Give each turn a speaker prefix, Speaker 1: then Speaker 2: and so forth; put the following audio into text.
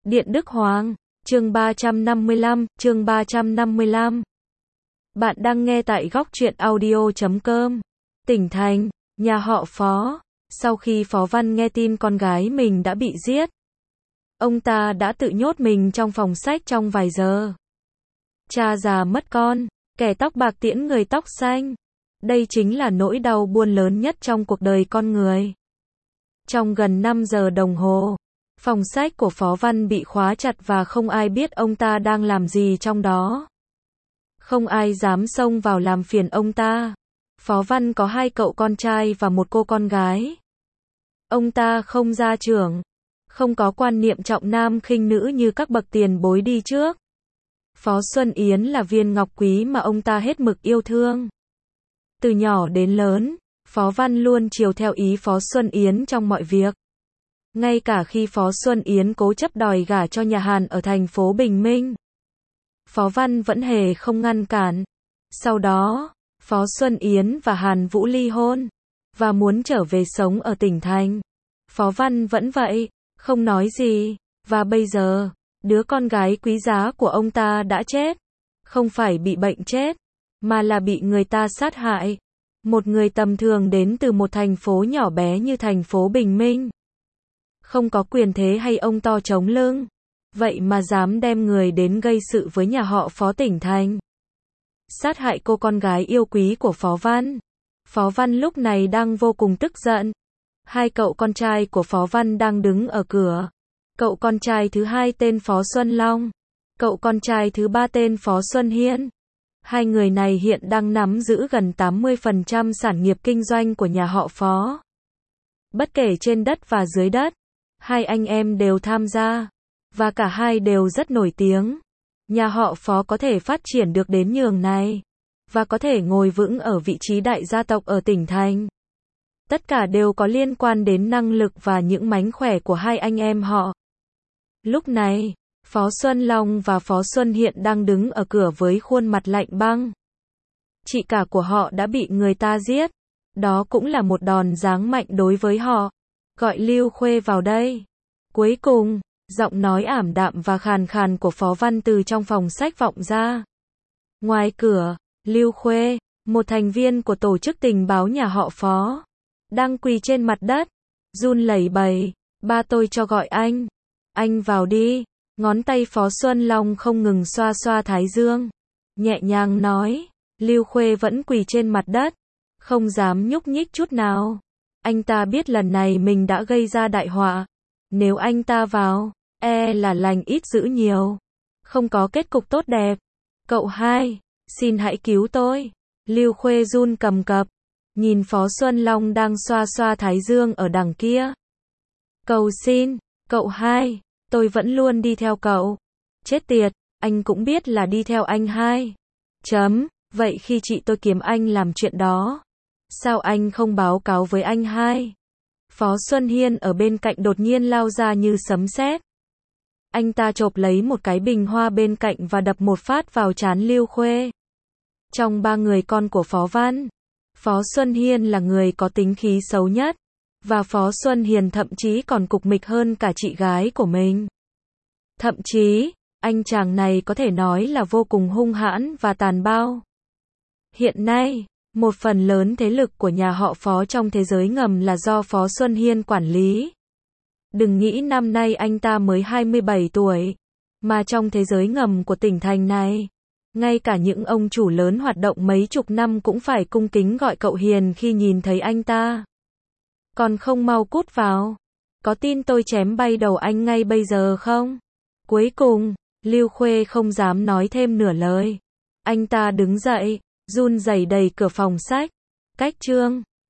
Speaker 1: Điện Đức Hoàng, chương 355. Bạn đang nghe tại góc truyện audio.com. Tỉnh thành, nhà họ Phó. Sau khi Phó Văn nghe tin con gái mình đã bị giết, ông ta đã tự nhốt mình trong phòng sách trong vài giờ. Cha già mất con, kẻ tóc bạc tiễn người tóc xanh. Đây chính là nỗi đau buồn lớn nhất trong cuộc đời con người. Trong gần 5 giờ đồng hồ, phòng sách của Phó Văn bị khóa chặt và không ai biết ông ta đang làm gì trong đó. Không ai dám xông vào làm phiền ông ta. Phó Văn có 2 cậu con trai và 1 cô con gái. Ông ta không gia trưởng, không có quan niệm trọng nam khinh nữ như các bậc tiền bối đi trước. Phó Xuân Yến là viên ngọc quý mà ông ta hết mực yêu thương. Từ nhỏ đến lớn, Phó Văn luôn chiều theo ý Phó Xuân Yến trong mọi việc. Ngay cả khi Phó Xuân Yến cố chấp đòi gả cho nhà Hàn ở thành phố Bình Minh, Phó Văn vẫn hề không ngăn cản. Sau đó, Phó Xuân Yến và Hàn Vũ ly hôn, và muốn trở về sống ở tỉnh thành. Phó Văn vẫn vậy, không nói gì, và bây giờ, đứa con gái quý giá của ông ta đã chết. Không phải bị bệnh chết, mà là bị người ta sát hại. Một người tầm thường đến từ một thành phố nhỏ bé như thành phố Bình Minh. Không có quyền thế hay ông to chống lưng. Vậy mà dám đem người đến gây sự với nhà họ Phó tỉnh thành. Sát hại cô con gái yêu quý của Phó Văn. Phó Văn lúc này đang vô cùng tức giận. 2 cậu con trai của Phó Văn đang đứng ở cửa. Cậu con trai thứ 2 tên Phó Xuân Long. Cậu con trai thứ 3 tên Phó Xuân Hiên. 2 người này hiện đang nắm giữ gần 80% sản nghiệp kinh doanh của nhà họ Phó. Bất kể trên đất và dưới đất, 2 anh em đều tham gia, và cả hai đều rất nổi tiếng. Nhà họ Phó có thể phát triển được đến nhường này, và có thể ngồi vững ở vị trí đại gia tộc ở tỉnh thành. Tất cả đều có liên quan đến năng lực và những mánh khỏe của 2 anh em họ. Lúc này, Phó Xuân Long và Phó Xuân Hiện đang đứng ở cửa với khuôn mặt lạnh băng. Chị cả của họ đã bị người ta giết. Đó cũng là một đòn giáng mạnh đối với họ. Gọi Lưu Khuê vào đây. Cuối cùng, giọng nói ảm đạm và khàn khàn của Phó Văn từ trong phòng sách vọng ra. Ngoài cửa, Lưu Khuê, một thành viên của tổ chức tình báo nhà họ Phó, đang quỳ trên mặt đất, run lẩy bẩy. Ba tôi cho gọi anh. Anh vào đi. Ngón tay Phó Xuân Long không ngừng xoa xoa thái dương. Nhẹ nhàng nói. Lưu Khuê vẫn quỳ trên mặt đất, không dám nhúc nhích chút nào. Anh ta biết lần này mình đã gây ra đại họa. Nếu anh ta vào, là lành ít dữ nhiều. Không có kết cục tốt đẹp. Cậu hai, xin hãy cứu tôi. Lưu Khuê run cầm cập, nhìn Phó Xuân Long đang xoa xoa thái dương ở đằng kia. Cầu xin, cậu hai, tôi vẫn luôn đi theo cậu. Chết tiệt, anh cũng biết là đi theo anh hai. Vậy khi chị tôi kiếm anh làm chuyện đó, sao anh không báo cáo với anh hai? Phó Xuân Hiên ở bên cạnh đột nhiên lao ra như sấm sét. Anh ta chộp lấy một cái bình hoa bên cạnh và đập một phát vào trán Lưu Khuê. Trong 3 người con của Phó Văn, Phó Xuân Hiên là người có tính khí xấu nhất, và Phó Xuân Hiền thậm chí còn cục mịch hơn cả chị gái của mình. Thậm chí, anh chàng này có thể nói là vô cùng hung hãn và tàn bạo. Hiện nay, một phần lớn thế lực của nhà họ Phó trong thế giới ngầm là do Phó Xuân Hiên quản lý. Đừng nghĩ năm nay anh ta mới 27 tuổi, mà trong thế giới ngầm của tỉnh thành này, ngay cả những ông chủ lớn hoạt động mấy chục năm cũng phải cung kính gọi cậu Hiền khi nhìn thấy anh ta. Còn không mau cút vào. Có tin tôi chém bay đầu anh ngay bây giờ không? Cuối cùng, Lưu Khuê không dám nói thêm nửa lời. Anh ta đứng dậy, run rẩy đẩy cửa phòng sách. Cách chương